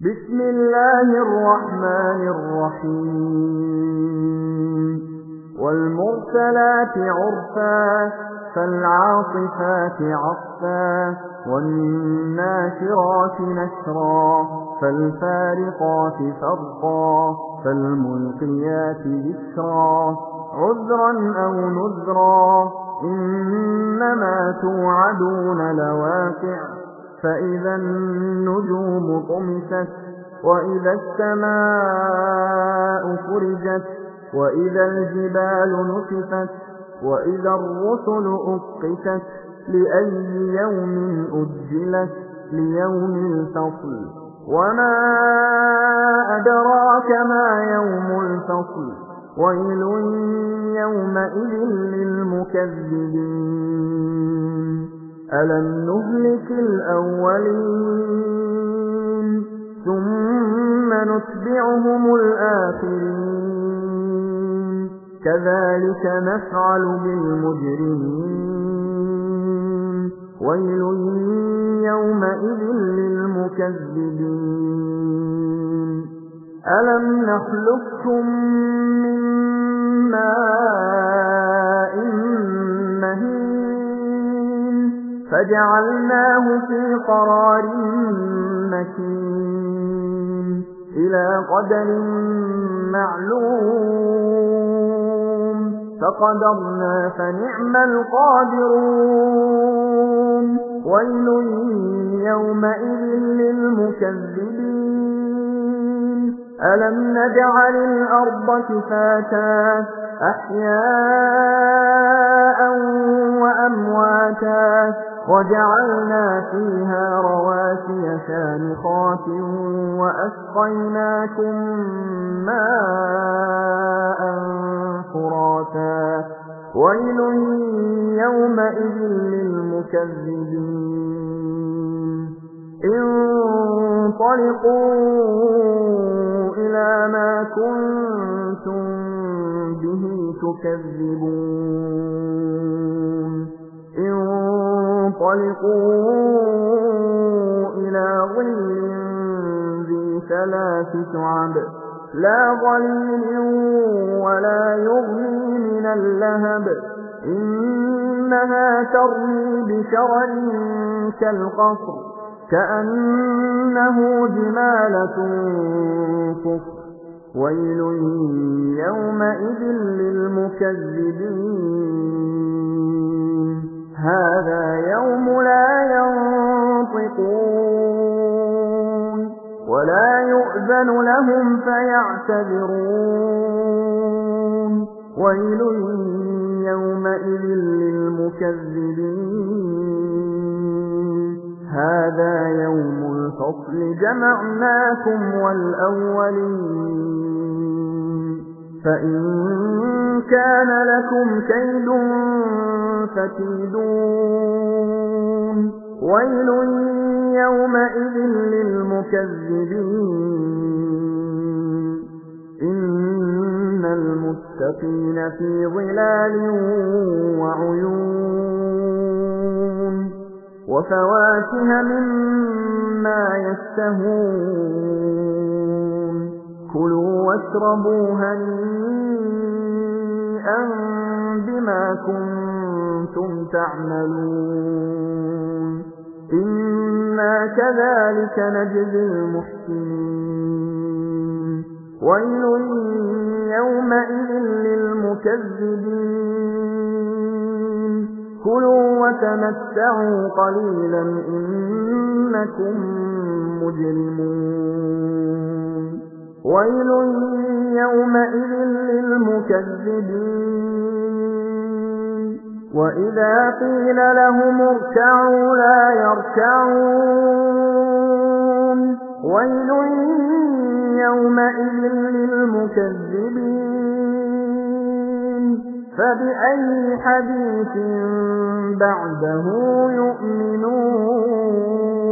بسم الله الرحمن الرحيم والمرسلات عرفا فالعاصفات عصفا والناشرات نشرا فالفارقات فرقا فالملقيات ذكرا عذرا أو نذرا إنما توعدون لواقع فإذا النجوم طمست وإذا السماء فرجت وإذا الجبال نسفت وإذا الرسل أقتت لأي يوم أجلت ليوم الفصل وما أدراك ما يوم الفصل ويل يومئذ للمكذبين ألم نهلك الأولين ثم نتبعهم الآخرين كذلك نفعل بالمجرمين ويل يومئذ للمكذبين ألم نخلقكم من ماء مهين فجعلناه في قرار مكين إلى قدر معلوم فقدرنا فنعم القادرون ويل يومئذ للمكذبين ألم نجعل الأرض كفاتا أحياء وأمواتا وجعلنا فيها رواسي شامخات وأسقيناكم ماء فراتا ويل يومئذ للمكذبين انطلقوا إلى ما كنتم به تكذبون انطلقوا إلى ظل ذي ثلاث شعب لا ظليل ولا يغني من اللهب إنها ترمي بشرر كالقصر كأنه جمالة صفر ويل يومئذ للمكذبين هذا يوم لا ينطقون ولا يؤذن لهم فيعتذرون ويل يومئذ للمكذبين هذا يوم الفصل جمعناكم والأولين فإن كان لكم كيد فكيدون ويل يومئذ للمكذبين إن المتقين في ظلال وعيون وفواكه مما يشتهون كلوا واشربوا هنيئا بما كنتم تعملون إنا كذلك نجزي المحسنين ويل يومئذ للمكذبين كلوا وتمتعوا قليلا إنكم مجرمون ويل يومئذ للمكذبين وإذا قيل لهم اركعوا لا يركعون ويل يومئذ للمكذبين فبأي حديث بعده يؤمنون